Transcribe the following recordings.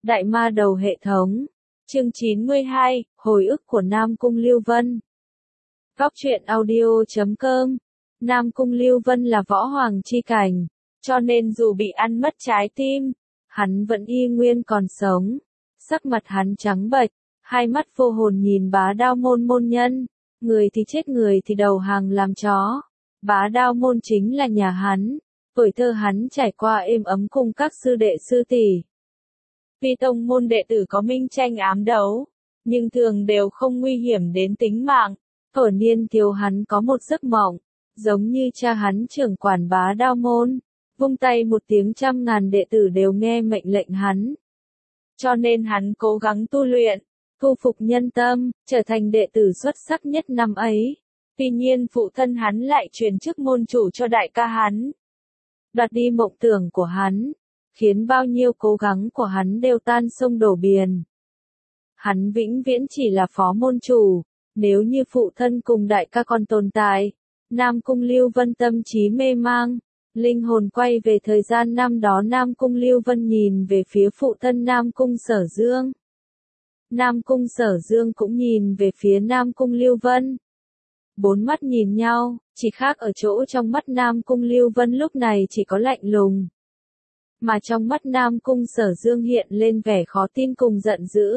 Đại ma đầu hệ thống. Chương 92, hồi ức của Nam Cung Lưu Vân. Góc truyện audio.com. Nam Cung Lưu Vân là võ hoàng chi cảnh, cho nên dù bị ăn mất trái tim, hắn vẫn y nguyên còn sống. Sắc mặt hắn trắng bệch, hai mắt vô hồn nhìn Bá Đao môn môn nhân, người thì chết người thì đầu hàng làm chó. Bá Đao môn chính là nhà hắn, tuổi thơ hắn trải qua êm ấm cùng các sư đệ sư tỷ. Tuy tông môn đệ tử có minh tranh ám đấu, nhưng thường đều không nguy hiểm đến tính mạng. Ở niên thiếu hắn có một giấc mộng, giống như cha hắn trưởng quản Bá Đao môn, vung tay một tiếng 100.000 đệ tử đều nghe mệnh lệnh hắn. Cho nên hắn cố gắng tu luyện, thu phục nhân tâm, trở thành đệ tử xuất sắc nhất năm ấy. Tuy nhiên phụ thân hắn lại truyền chức môn chủ cho đại ca hắn, đoạt đi mộng tưởng của hắn, khiến bao nhiêu cố gắng của hắn đều tan sông đổ biển. Hắn vĩnh viễn chỉ là phó môn chủ, nếu như phụ thân cùng đại ca còn tồn tại. Nam Cung Lưu Vân tâm trí mê mang, linh hồn quay về thời gian năm đó. Nam Cung Lưu Vân nhìn về phía phụ thân Nam Cung Sở Dương. Nam Cung Sở Dương cũng nhìn về phía Nam Cung Lưu Vân. Bốn mắt nhìn nhau, chỉ khác ở chỗ trong mắt Nam Cung Lưu Vân lúc này chỉ có lạnh lùng, mà trong mắt Nam Cung Sở Dương hiện lên vẻ khó tin cùng giận dữ.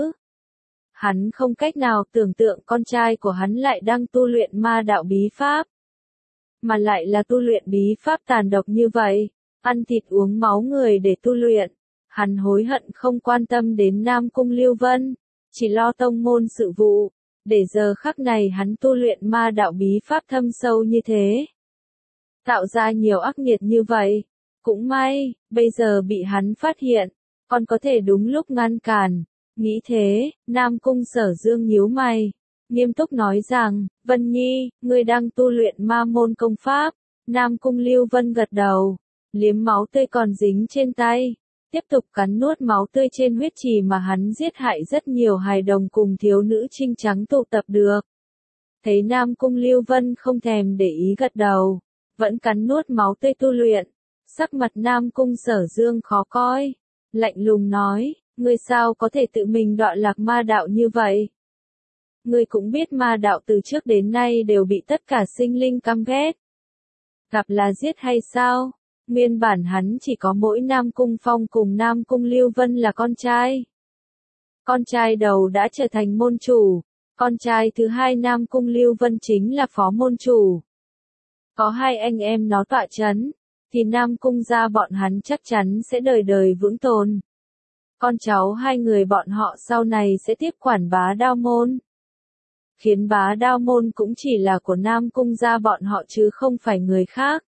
Hắn không cách nào tưởng tượng con trai của hắn lại đang tu luyện ma đạo bí pháp, mà lại là tu luyện bí pháp tàn độc như vậy, ăn thịt uống máu người để tu luyện. Hắn hối hận không quan tâm đến Nam Cung Lưu Vân, chỉ lo tông môn sự vụ, để giờ khắc này hắn tu luyện ma đạo bí pháp thâm sâu như thế, tạo ra nhiều ác nghiệt như vậy. Cũng may, bây giờ bị hắn phát hiện, còn có thể đúng lúc ngăn cản. Nghĩ thế, Nam Cung Sở Dương nhíu mày, nghiêm túc nói rằng, Vân Nhi, ngươi đang tu luyện ma môn công pháp. Nam Cung Lưu Vân gật đầu, liếm máu tươi còn dính trên tay, tiếp tục cắn nuốt máu tươi trên huyết trì mà hắn giết hại rất nhiều hài đồng cùng thiếu nữ trinh trắng tụ tập được. Thấy Nam Cung Lưu Vân không thèm để ý gật đầu, vẫn cắn nuốt máu tươi tu luyện. Sắc mặt Nam Cung Sở Dương khó coi, lạnh lùng nói, ngươi sao có thể tự mình đọa lạc ma đạo như vậy? Ngươi cũng biết ma đạo từ trước đến nay đều bị tất cả sinh linh căm ghét, gặp là giết hay sao? Nguyên bản hắn chỉ có mỗi Nam Cung Phong cùng Nam Cung Lưu Vân là con trai. Con trai đầu đã trở thành môn chủ, con trai thứ hai Nam Cung Lưu Vân chính là phó môn chủ. Có hai anh em nó tọa chấn, thì Nam Cung gia bọn hắn chắc chắn sẽ đời đời vững tồn. Con cháu hai người bọn họ sau này sẽ tiếp quản Bá Đao môn, khiến Bá Đao môn cũng chỉ là của Nam Cung gia bọn họ chứ không phải người khác.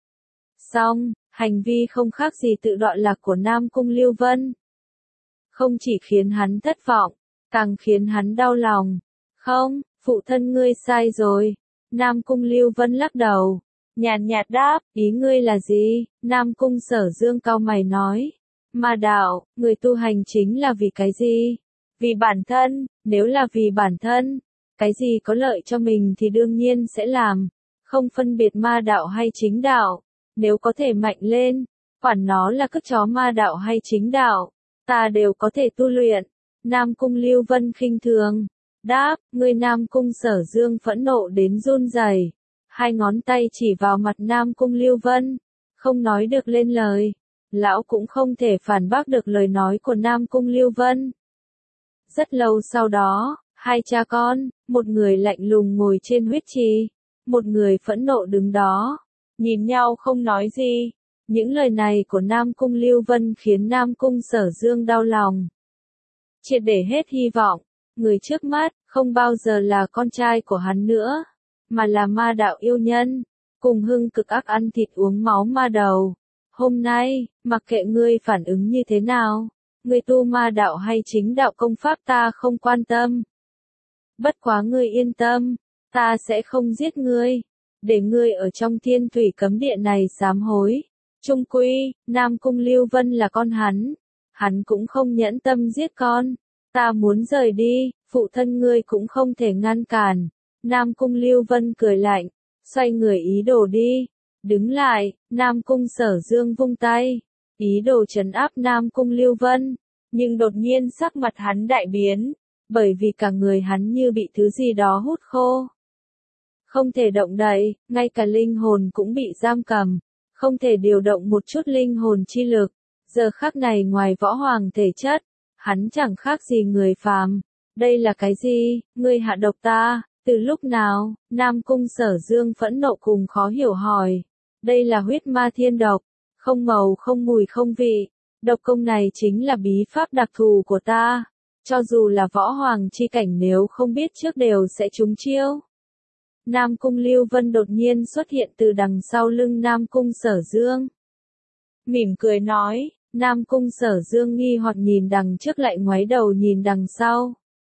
Song, hành vi không khác gì tự đọa lạc của Nam Cung Lưu Vân, không chỉ khiến hắn thất vọng, càng khiến hắn đau lòng. Không, phụ thân ngươi sai rồi. Nam Cung Lưu Vân lắc đầu, nhàn nhạt đáp, ý ngươi là gì? Nam Cung Sở Dương cau mày nói, ma đạo, người tu hành chính là vì cái gì? Vì bản thân. Nếu là vì bản thân, cái gì có lợi cho mình thì đương nhiên sẽ làm, không phân biệt ma đạo hay chính đạo. Nếu có thể mạnh lên, quản nó là cất chó ma đạo hay chính đạo, ta đều có thể tu luyện. Nam Cung Lưu Vân khinh thường đáp, người. Nam Cung Sở Dương phẫn nộ đến run rẩy, hai ngón tay chỉ vào mặt Nam Cung Lưu Vân, không nói được lên lời. Lão cũng không thể phản bác được lời nói của Nam Cung Lưu Vân. Rất lâu sau đó, hai cha con, một người lạnh lùng ngồi trên huyết trì, một người phẫn nộ đứng đó, nhìn nhau không nói gì. Những lời này của Nam Cung Lưu Vân khiến Nam Cung Sở Dương đau lòng, triệt để hết hy vọng. Người trước mắt không bao giờ là con trai của hắn nữa, mà là ma đạo yêu nhân, cùng hưng cực ác ăn thịt uống máu ma đầu. Hôm nay, mặc kệ ngươi phản ứng như thế nào, ngươi tu ma đạo hay chính đạo công pháp ta không quan tâm. Bất quá ngươi yên tâm, ta sẽ không giết ngươi, để ngươi ở trong thiên thủy cấm địa này sám hối. Chung quy, Nam Cung Lưu Vân là con hắn cũng không nhẫn tâm giết con. Ta muốn rời đi, phụ thân ngươi cũng không thể ngăn cản. Nam Cung Lưu Vân cười lạnh, xoay người ý đồ đi. Đứng lại, Nam Cung Sở Dương vung tay, ý đồ trấn áp Nam Cung Lưu Vân. Nhưng đột nhiên sắc mặt hắn đại biến, bởi vì cả người hắn như bị thứ gì đó hút khô. Không thể động đậy, ngay cả linh hồn cũng bị giam cầm, không thể điều động một chút linh hồn chi lực. Giờ khắc này ngoài võ hoàng thể chất, hắn chẳng khác gì người phàm. Đây là cái gì? Ngươi hạ độc ta, từ lúc nào? Nam Cung Sở Dương phẫn nộ cùng khó hiểu hỏi. Đây là huyết ma thiên độc, không màu không mùi không vị. Độc công này chính là bí pháp đặc thù của ta. Cho dù là võ hoàng chi cảnh nếu không biết trước đều sẽ trúng chiêu. Nam Cung Lưu Vân đột nhiên xuất hiện từ đằng sau lưng Nam Cung Sở Dương. Mỉm cười nói, Nam Cung Sở Dương nghi hoặc nhìn đằng trước lại ngoái đầu nhìn đằng sau.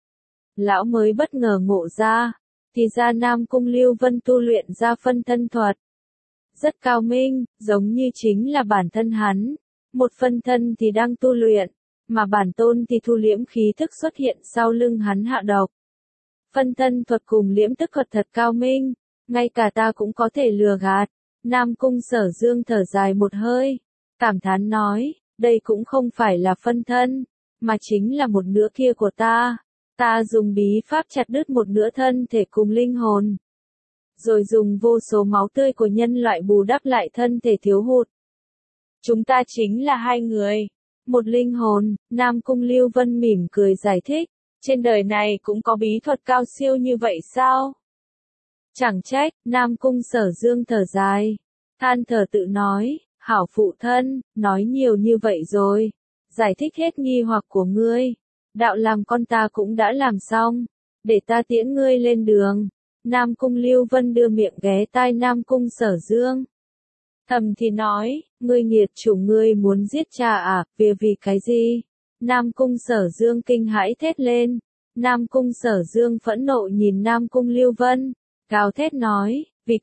Lão mới bất ngờ ngộ ra, thì ra Nam Cung Lưu Vân tu luyện ra phân thân thuật. Rất cao minh, giống như chính là bản thân hắn. Một phân thân thì đang tu luyện, mà bản tôn thì thu liễm khí thức xuất hiện sau lưng hắn hạ độc. Phân thân thuật cùng liễm tức thuật thật cao minh, ngay cả ta cũng có thể lừa gạt. Nam Cung Sở Dương thở dài một hơi, cảm thán nói, đây cũng không phải là phân thân, mà chính là một nửa kia của ta. Ta dùng bí pháp chặt đứt một nửa thân thể cùng linh hồn, rồi dùng vô số máu tươi của nhân loại bù đắp lại thân thể thiếu hụt. Chúng ta chính là hai người, một linh hồn. Nam Cung Lưu Vân mỉm cười giải thích, trên đời này cũng có bí thuật cao siêu như vậy sao? Chẳng trách. Nam Cung Sở Dương thở dài, than thở tự nói, hảo phụ thân, nói nhiều như vậy rồi, giải thích hết nghi hoặc của ngươi. Đạo làm con ta cũng đã làm xong, để ta tiễn ngươi lên đường. Nam Cung Lưu Vân đưa miệng ghé tai Nam Cung Sở Dương. Thầm thì nói, ngươi nghiệt chủ, ngươi muốn giết cha à, vì cái gì? Nam Cung Sở Dương kinh hãi thét lên. Nam Cung Sở Dương phẫn nộ nhìn Nam Cung Lưu Vân, gào thét nói, vì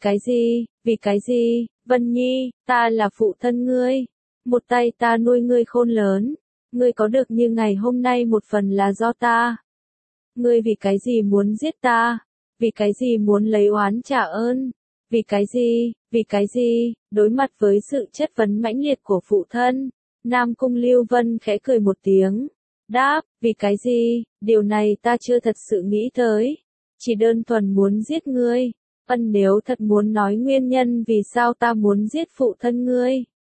cái gì, Vân Nhi, ta là phụ thân ngươi. Một tay ta nuôi ngươi khôn lớn. Ngươi có được như ngày hôm nay một phần là do ta. Ngươi vì cái gì muốn giết ta? Vì cái gì muốn lấy oán trả ơn? Vì cái gì? Đối mặt với sự chất vấn mãnh liệt của phụ thân, Nam Cung Lưu Vân khẽ cười một tiếng, đáp, vì cái gì? Điều này ta chưa thật sự nghĩ tới. Chỉ đơn thuần muốn giết ngươi. Nếu thật muốn nói nguyên nhân vì sao ta muốn giết phụ thân ngươi,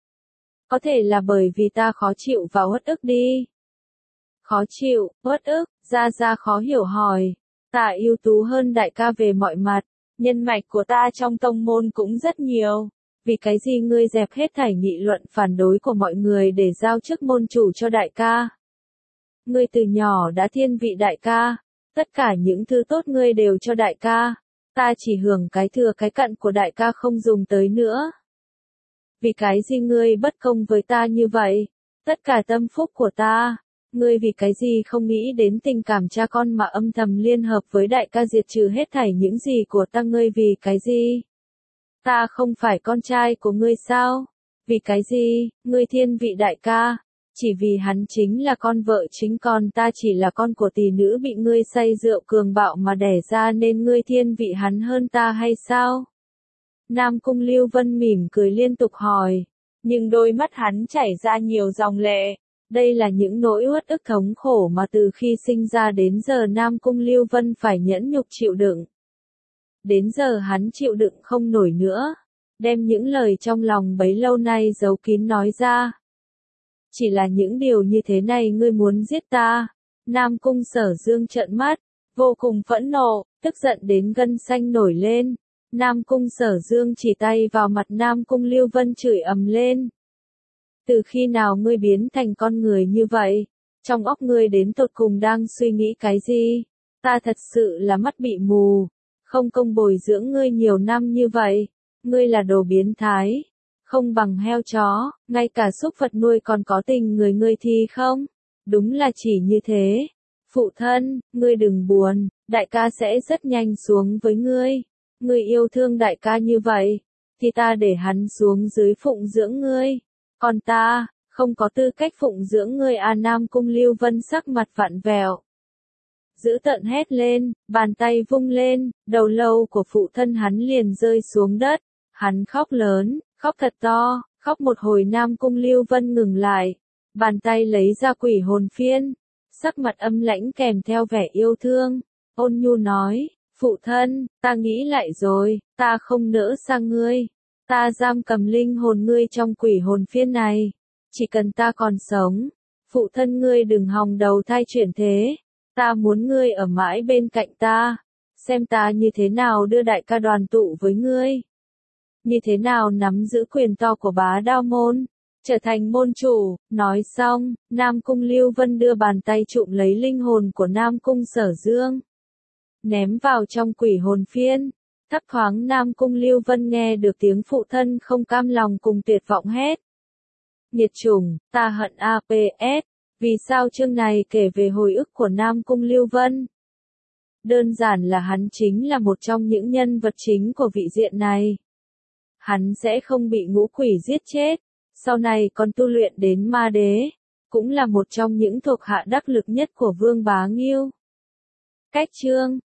có thể là bởi vì ta khó chịu và uất ức đi. Khó chịu, uất ức, Gia khó hiểu hỏi. Ta ưu tú hơn đại ca về mọi mặt, nhân mạch của ta trong tông môn cũng rất nhiều. Vì cái gì ngươi dẹp hết thảy nghị luận phản đối của mọi người để giao chức môn chủ cho đại ca? Ngươi từ nhỏ đã thiên vị đại ca, tất cả những thứ tốt ngươi đều cho đại ca. Ta chỉ hưởng cái thừa cái cặn của đại ca không dùng tới nữa. Vì cái gì ngươi bất công với ta như vậy? Tất cả tâm phúc của ta, ngươi vì cái gì không nghĩ đến tình cảm cha con mà âm thầm liên hợp với đại ca diệt trừ hết thảy những gì của ta? Ngươi vì cái gì? Ta không phải con trai của ngươi sao? Vì cái gì, ngươi thiên vị đại ca? Chỉ vì hắn chính là con vợ chính, còn ta chỉ là con của tỷ nữ bị ngươi say rượu cường bạo mà đẻ ra nên ngươi thiên vị hắn hơn ta hay sao? Nam Cung Lưu Vân mỉm cười liên tục hỏi, nhưng đôi mắt hắn chảy ra nhiều dòng lệ. Đây là những nỗi uất ức thống khổ mà từ khi sinh ra đến giờ Nam Cung Lưu Vân phải nhẫn nhục chịu đựng. Đến giờ hắn chịu đựng không nổi nữa, đem những lời trong lòng bấy lâu nay giấu kín nói ra. Chỉ là những điều như thế này ngươi muốn giết ta? Nam Cung Sở Dương trợn mắt, vô cùng phẫn nộ, tức giận đến gân xanh nổi lên. Nam Cung Sở Dương chỉ tay vào mặt Nam Cung Lưu Vân chửi ầm lên. Từ khi nào ngươi biến thành con người như vậy? Trong óc ngươi đến tột cùng đang suy nghĩ cái gì? Ta thật sự là mắt bị mù, không công bồi dưỡng ngươi nhiều năm như vậy. Ngươi là đồ biến thái, không bằng heo chó, ngay cả súc vật nuôi còn có tình người ngươi thì không? Đúng là chỉ như thế. Phụ thân, ngươi đừng buồn, đại ca sẽ rất nhanh xuống với ngươi. Ngươi yêu thương đại ca như vậy, thì ta để hắn xuống dưới phụng dưỡng ngươi. Còn ta, không có tư cách phụng dưỡng ngươi à? Nam Cung Lưu Vân sắc mặt vặn vẹo, dữ tợn hét lên, bàn tay vung lên, đầu lâu của phụ thân hắn liền rơi xuống đất. Hắn khóc lớn, khóc thật to, khóc một hồi Nam Cung Lưu Vân ngừng lại, Bàn tay lấy ra quỷ hồn phiên, sắc mặt âm lãnh kèm theo vẻ yêu thương, ôn nhu nói, phụ thân, ta nghĩ lại rồi, ta không nỡ xa ngươi, ta giam cầm linh hồn ngươi trong quỷ hồn phiên này, chỉ cần ta còn sống, phụ thân ngươi đừng hòng đầu thai chuyển thế, ta muốn ngươi ở mãi bên cạnh ta, xem ta như thế nào đưa đại ca đoàn tụ với ngươi, như thế nào nắm giữ quyền to của Bá Đao môn, trở thành môn chủ. Nói xong, Nam Cung Lưu Vân đưa bàn tay trụm lấy linh hồn của Nam Cung Sở Dương, ném vào trong quỷ hồn phiên. Thấp thoáng Nam Cung Lưu Vân nghe được tiếng phụ thân không cam lòng cùng tuyệt vọng hét. Nghiệt chủng, ta hận APS, vì sao chương này kể về hồi ức của Nam Cung Lưu Vân? Đơn giản là hắn chính là một trong những nhân vật chính của vị diện này. Hắn sẽ không bị ngũ quỷ giết chết, sau này còn tu luyện đến ma đế, cũng là một trong những thuộc hạ đắc lực nhất của Vương Bá Nghiêu. Cách chương